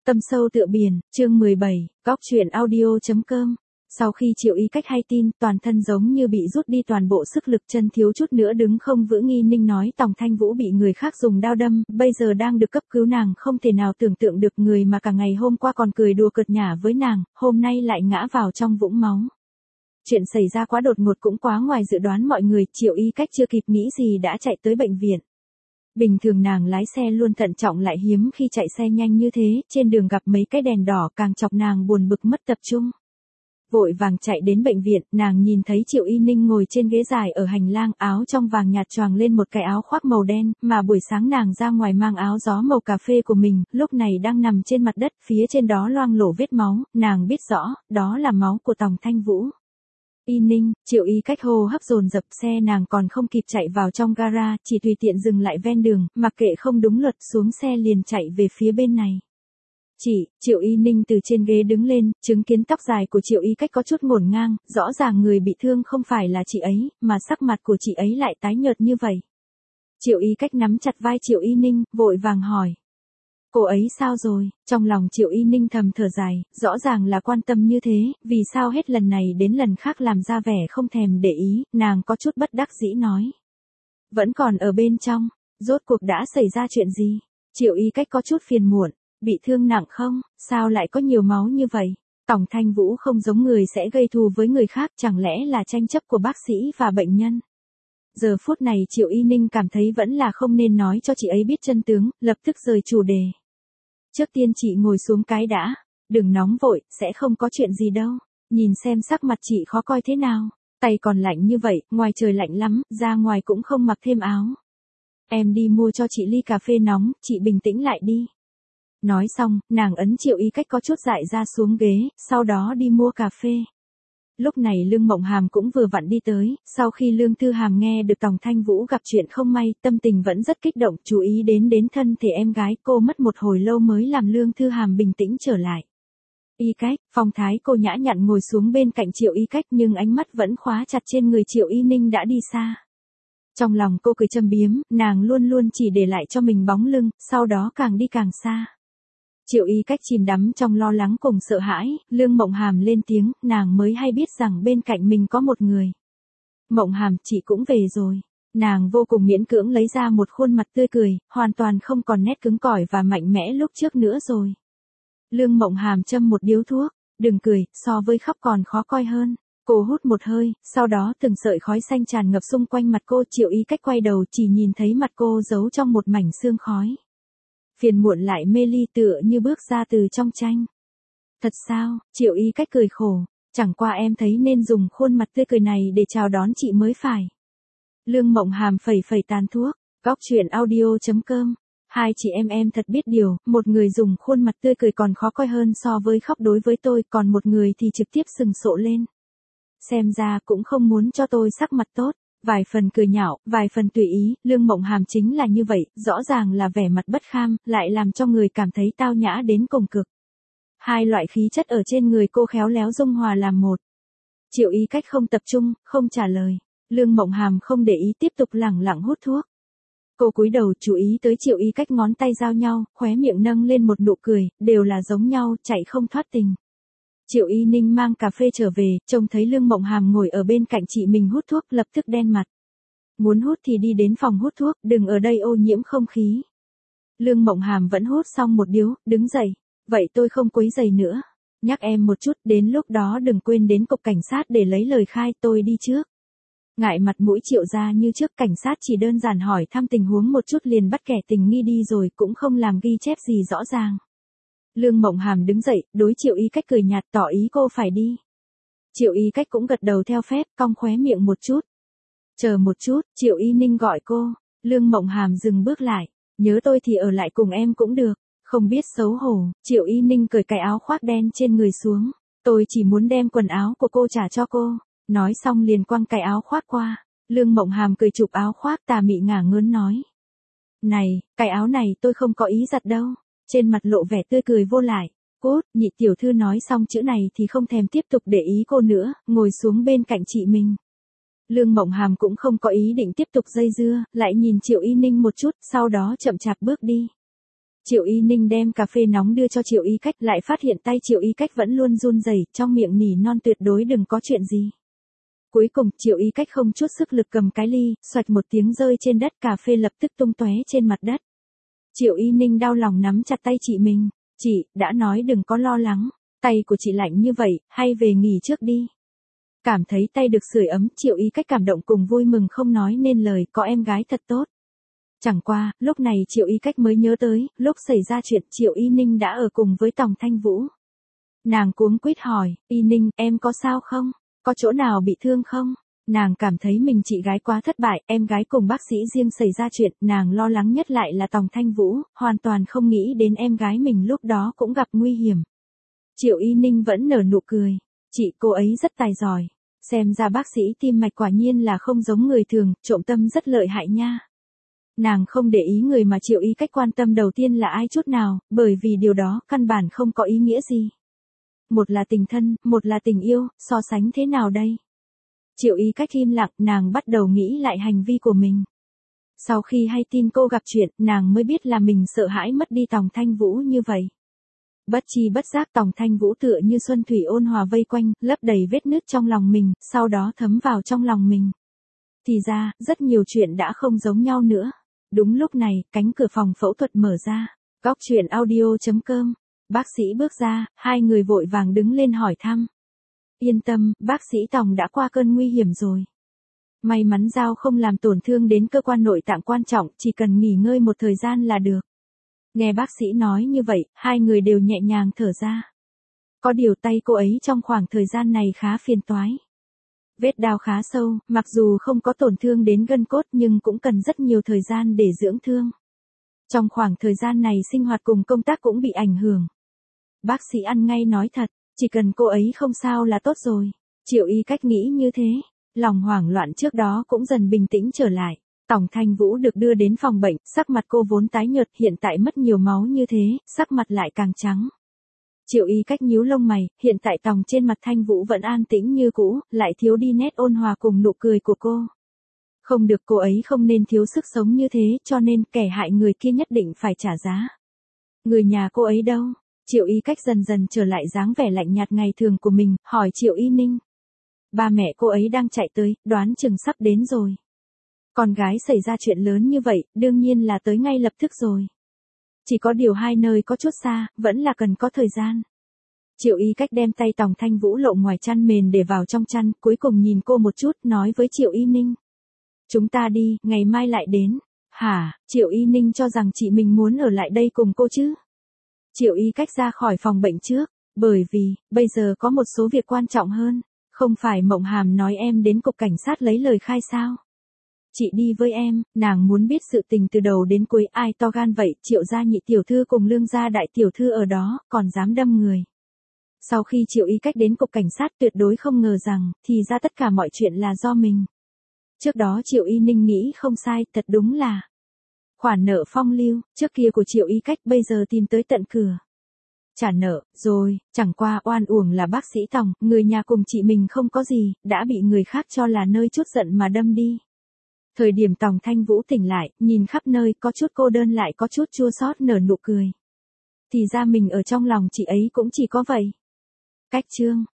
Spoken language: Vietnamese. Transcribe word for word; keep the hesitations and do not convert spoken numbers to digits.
Tâm sâu tựa biển, chương mười bảy, góc truyện audio.com. Sau khi Triệu Ý Cách hay tin, toàn thân giống như bị rút đi toàn bộ sức lực, chân thiếu chút nữa đứng không vững. Nghi Ninh nói Tòng Thanh Vũ bị người khác dùng đao đâm, bây giờ đang được cấp cứu. Nàng không thể nào tưởng tượng được người mà cả ngày hôm qua còn cười đùa cợt nhả với nàng, hôm nay lại ngã vào trong vũng máu. Chuyện xảy ra quá đột ngột cũng quá ngoài dự đoán mọi người, Triệu Ý Cách chưa kịp nghĩ gì đã chạy tới bệnh viện. Bình thường nàng lái xe luôn thận trọng, lại hiếm khi chạy xe nhanh như thế, trên đường gặp mấy cái đèn đỏ càng chọc nàng buồn bực mất tập trung. Vội vàng chạy đến bệnh viện, nàng nhìn thấy Triệu Y Ninh ngồi trên ghế dài ở hành lang, áo trong vàng nhạt choàng lên một cái áo khoác màu đen, mà buổi sáng nàng ra ngoài mang áo gió màu cà phê của mình, lúc này đang nằm trên mặt đất, phía trên đó loang lổ vết máu, nàng biết rõ, đó là máu của Tòng Thanh Vũ. Y Ninh, Triệu Ý Cách hô hấp dồn dập, xe nàng còn không kịp chạy vào trong gara, chỉ tùy tiện dừng lại ven đường, mặc kệ không đúng luật, xuống xe liền chạy về phía bên này. Chị, Triệu Y Ninh từ trên ghế đứng lên, chứng kiến tóc dài của Triệu Ý Cách có chút ngổn ngang, rõ ràng người bị thương không phải là chị ấy, mà sắc mặt của chị ấy lại tái nhợt như vậy. Triệu Ý Cách nắm chặt vai Triệu Y Ninh, vội vàng hỏi. Cô ấy sao rồi? Trong lòng Triệu Y Ninh thầm thở dài, rõ ràng là quan tâm như thế, vì sao hết lần này đến lần khác làm ra vẻ không thèm để ý, nàng có chút bất đắc dĩ nói. Vẫn còn ở bên trong, rốt cuộc đã xảy ra chuyện gì? Triệu Y Cách có chút phiền muộn, bị thương nặng không? Sao lại có nhiều máu như vậy? Tòng Thanh Vũ không giống người sẽ gây thù với người khác, chẳng lẽ là tranh chấp của bác sĩ và bệnh nhân? Giờ phút này Triệu Y Ninh cảm thấy vẫn là không nên nói cho chị ấy biết chân tướng, lập tức rời chủ đề. Trước tiên chị ngồi xuống cái đã, đừng nóng vội, sẽ không có chuyện gì đâu. Nhìn xem sắc mặt chị khó coi thế nào, tay còn lạnh như vậy, ngoài trời lạnh lắm, ra ngoài cũng không mặc thêm áo. Em đi mua cho chị ly cà phê nóng, chị bình tĩnh lại đi. Nói xong, nàng ấn Triệu Ý Cách có chút dại ra xuống ghế, sau đó đi mua cà phê. Lúc này Lương Mộng Hàm cũng vừa vặn đi tới, sau khi Lương Thư Hàm nghe được Tòng Thanh Vũ gặp chuyện không may, tâm tình vẫn rất kích động, chú ý đến đến thân thể em gái, cô mất một hồi lâu mới làm Lương Thư Hàm bình tĩnh trở lại. Y Cách, phong thái cô nhã nhặn ngồi xuống bên cạnh Triệu Y Cách, nhưng ánh mắt vẫn khóa chặt trên người Triệu Y Ninh đã đi xa. Trong lòng cô cười châm biếm, nàng luôn luôn chỉ để lại cho mình bóng lưng, sau đó càng đi càng xa. Triệu Y Cách chìm đắm trong lo lắng cùng sợ hãi, Lương Mộng Hàm lên tiếng, nàng mới hay biết rằng bên cạnh mình có một người. Mộng Hàm, chị cũng về rồi. Nàng vô cùng miễn cưỡng lấy ra một khuôn mặt tươi cười, hoàn toàn không còn nét cứng cỏi và mạnh mẽ lúc trước nữa rồi. Lương Mộng Hàm châm một điếu thuốc, đừng cười, so với khóc còn khó coi hơn. Cô hút một hơi, sau đó từng sợi khói xanh tràn ngập xung quanh mặt cô. Triệu Y Cách quay đầu chỉ nhìn thấy mặt cô giấu trong một mảnh sương khói. Phiền muộn lại mê ly, tựa như bước ra từ trong tranh. Thật sao? Triệu Y Cách cười khổ, chẳng qua em thấy nên dùng khuôn mặt tươi cười này để chào đón chị mới phải. Lương Mộng Hàm phẩy phẩy tàn thuốc, góc truyện audio.com. Hai chị em em thật biết điều, một người dùng khuôn mặt tươi cười còn khó coi hơn so với khóc đối với tôi, còn một người thì trực tiếp sừng sộ lên. Xem ra cũng không muốn cho tôi sắc mặt tốt. Vài phần cười nhạo, vài phần tùy ý, Lương Mộng Hàm chính là như vậy, rõ ràng là vẻ mặt bất kham, lại làm cho người cảm thấy tao nhã đến cùng cực. Hai loại khí chất ở trên người cô khéo léo dung hòa làm một. Triệu Y Cách không tập trung, không trả lời. Lương Mộng Hàm không để ý, tiếp tục lẳng lặng hút thuốc. Cô cúi đầu chú ý tới Triệu Y Cách ngón tay giao nhau, khóe miệng nâng lên một nụ cười, đều là giống nhau, chạy không thoát tình. Triệu Y Ninh mang cà phê trở về, trông thấy Lương Mộng Hàm ngồi ở bên cạnh chị mình hút thuốc, lập tức đen mặt. Muốn hút thì đi đến phòng hút thuốc, đừng ở đây ô nhiễm không khí. Lương Mộng Hàm vẫn hút xong một điếu, đứng dậy. Vậy tôi không quấy rầy nữa. Nhắc em một chút, đến lúc đó đừng quên đến cục cảnh sát để lấy lời khai, tôi đi trước. Ngại mặt mũi Triệu gia như trước, cảnh sát chỉ đơn giản hỏi thăm tình huống một chút liền bắt kẻ tình nghi đi rồi, cũng không làm ghi chép gì rõ ràng. Lương Mộng Hàm đứng dậy, đối Triệu Y Cách cười nhạt, tỏ ý cô phải đi. Triệu Y Cách cũng gật đầu theo phép, cong khóe miệng một chút. Chờ một chút, Triệu Y Ninh gọi cô. Lương Mộng Hàm dừng bước lại. Nhớ tôi thì ở lại cùng em cũng được. Không biết xấu hổ, Triệu Y Ninh cởi cái áo khoác đen trên người xuống. Tôi chỉ muốn đem quần áo của cô trả cho cô. Nói xong liền quăng cái áo khoác qua. Lương Mộng Hàm cười chụp áo khoác, tà mị ngả ngớn nói. Này, cái áo này tôi không có ý giặt đâu. Trên mặt lộ vẻ tươi cười vô lại. Cút, nhị tiểu thư nói xong chữ này thì không thèm tiếp tục để ý cô nữa, ngồi xuống bên cạnh chị mình. Lương Mộng Hàm cũng không có ý định tiếp tục dây dưa, lại nhìn Triệu Y Ninh một chút, sau đó chậm chạp bước đi. Triệu Y Ninh đem cà phê nóng đưa cho Triệu Y Cách, lại phát hiện tay Triệu Y Cách vẫn luôn run rẩy, trong miệng nỉ non tuyệt đối đừng có chuyện gì. Cuối cùng, Triệu Y Cách không chút sức lực cầm cái ly, xoạch một tiếng rơi trên đất, cà phê lập tức tung tóe trên mặt đất. Triệu Y Ninh đau lòng nắm chặt tay chị mình. Chị, đã nói đừng có lo lắng, tay của chị lạnh như vậy, hay về nghỉ trước đi. Cảm thấy tay được sưởi ấm, Triệu Y Cách cảm động cùng vui mừng không nói nên lời, có em gái thật tốt. Chẳng qua, lúc này Triệu Y Cách mới nhớ tới, lúc xảy ra chuyện Triệu Y Ninh đã ở cùng với Tòng Thanh Vũ. Nàng cuống quýt hỏi, Y Ninh, em có sao không? Có chỗ nào bị thương không? Nàng cảm thấy mình chị gái quá thất bại, em gái cùng bác sĩ riêng xảy ra chuyện, nàng lo lắng nhất lại là Tòng Thanh Vũ, hoàn toàn không nghĩ đến em gái mình lúc đó cũng gặp nguy hiểm. Triệu Y Ninh vẫn nở nụ cười, chị cô ấy rất tài giỏi, xem ra bác sĩ tim mạch quả nhiên là không giống người thường, trộm tâm rất lợi hại nha. Nàng không để ý người mà Triệu Y Cách quan tâm đầu tiên là ai chút nào, bởi vì điều đó căn bản không có ý nghĩa gì. Một là tình thân, một là tình yêu, so sánh thế nào đây? Triệu Y Cách im lặng, nàng bắt đầu nghĩ lại hành vi của mình. Sau khi hay tin cô gặp chuyện, nàng mới biết là mình sợ hãi mất đi Tòng Thanh Vũ như vậy. Bất chi bất giác Tòng Thanh Vũ tựa như xuân thủy ôn hòa vây quanh, lấp đầy vết nứt trong lòng mình, sau đó thấm vào trong lòng mình. Thì ra, rất nhiều chuyện đã không giống nhau nữa. Đúng lúc này, cánh cửa phòng phẫu thuật mở ra. Góc truyện audio chấm com. Bác sĩ bước ra, hai người vội vàng đứng lên hỏi thăm. Yên tâm, bác sĩ Tòng đã qua cơn nguy hiểm rồi. May mắn dao không làm tổn thương đến cơ quan nội tạng quan trọng, chỉ cần nghỉ ngơi một thời gian là được. Nghe bác sĩ nói như vậy, hai người đều nhẹ nhàng thở ra. Có điều tay cô ấy trong khoảng thời gian này khá phiền toái. Vết đao khá sâu, mặc dù không có tổn thương đến gân cốt nhưng cũng cần rất nhiều thời gian để dưỡng thương. Trong khoảng thời gian này sinh hoạt cùng công tác cũng bị ảnh hưởng. Bác sĩ ăn ngay nói thật, chỉ cần cô ấy không sao là tốt rồi. Triệu Y Cách nghĩ như thế, lòng hoảng loạn trước đó cũng dần bình tĩnh trở lại. Tòng Thanh Vũ được đưa đến phòng bệnh, sắc mặt cô vốn tái nhợt, hiện tại mất nhiều máu như thế, sắc mặt lại càng trắng. Triệu Y Cách nhíu lông mày, hiện tại Tòng trên mặt Thanh Vũ vẫn an tĩnh như cũ, lại thiếu đi nét ôn hòa cùng nụ cười của cô. Không được, cô ấy không nên thiếu sức sống như thế, cho nên kẻ hại người kia nhất định phải trả giá. Người nhà cô ấy đâu? Triệu Y Cách dần dần trở lại dáng vẻ lạnh nhạt ngày thường của mình, hỏi Triệu Y Ninh. Ba mẹ cô ấy đang chạy tới, đoán chừng sắp đến rồi. Con gái xảy ra chuyện lớn như vậy, đương nhiên là tới ngay lập tức rồi. Chỉ có điều hai nơi có chút xa, vẫn là cần có thời gian. Triệu Y Cách đem tay Tòng Thanh Vũ lộ ngoài chăn mền để vào trong chăn, cuối cùng nhìn cô một chút, nói với Triệu Y Ninh. Chúng ta đi, ngày mai lại đến. Hả? Triệu Y Ninh cho rằng chị mình muốn ở lại đây cùng cô chứ. Triệu Y Cách ra khỏi phòng bệnh trước, bởi vì, bây giờ có một số việc quan trọng hơn. Không phải Mộng Hàm nói em đến cục cảnh sát lấy lời khai sao? Chị đi với em, nàng muốn biết sự tình từ đầu đến cuối, ai to gan vậy, Triệu gia nhị tiểu thư cùng Lương gia đại tiểu thư ở đó, còn dám đâm người. Sau khi Triệu Y Cách đến cục cảnh sát tuyệt đối không ngờ rằng, thì ra tất cả mọi chuyện là do mình. Trước đó Triệu Y Ninh nghĩ không sai, thật đúng là khoản nợ phong lưu, trước kia của Triệu Y Cách bây giờ tìm tới tận cửa. Trả nợ, rồi, chẳng qua oan uổng là bác sĩ Tòng, người nhà cùng chị mình không có gì, đã bị người khác cho là nơi chút giận mà đâm đi. Thời điểm Tòng Thanh Vũ tỉnh lại, nhìn khắp nơi, có chút cô đơn lại có chút chua xót nở nụ cười. Thì ra mình ở trong lòng chị ấy cũng chỉ có vậy. Cách chương